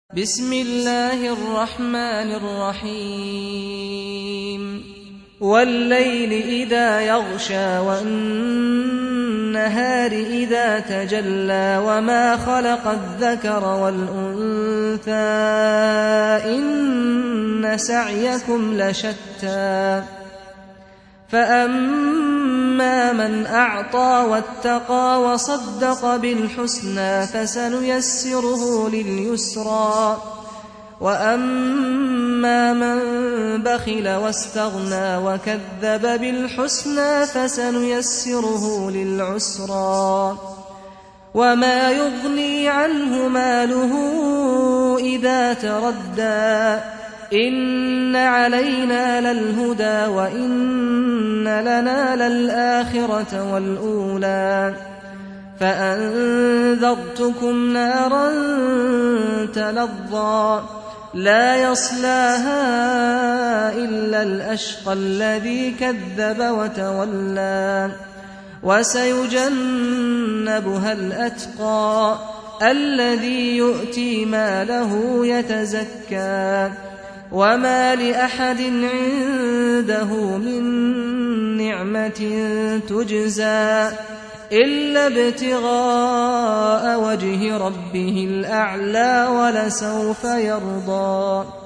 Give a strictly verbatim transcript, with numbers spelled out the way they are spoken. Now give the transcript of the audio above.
بسم الله الرحمن الرحيم والليل إذا يغشى والنهار إذا تجلى وما خلق الذكر والأنثى إن سعيكم لشتى فأما من أعطى واتقى وصدق بالحسنى فسنيسره لليسرى وأما من بخل واستغنى وكذب بالحسنى فسنيسره للعسرى وما يغني عنه ماله إذا تردى إن علينا للهدى وإن لنا للآخرة والأولى فأنذرتكم نارا تلظى لا يصلاها إلا الأشقى الذي كذب وتولى وسيجنبها الأتقى الذي يؤتي ماله يتزكى وما لأحد عنده من نعمة تجزى إلا ابتغاء وجه ربه الأعلى ولسوف يرضى.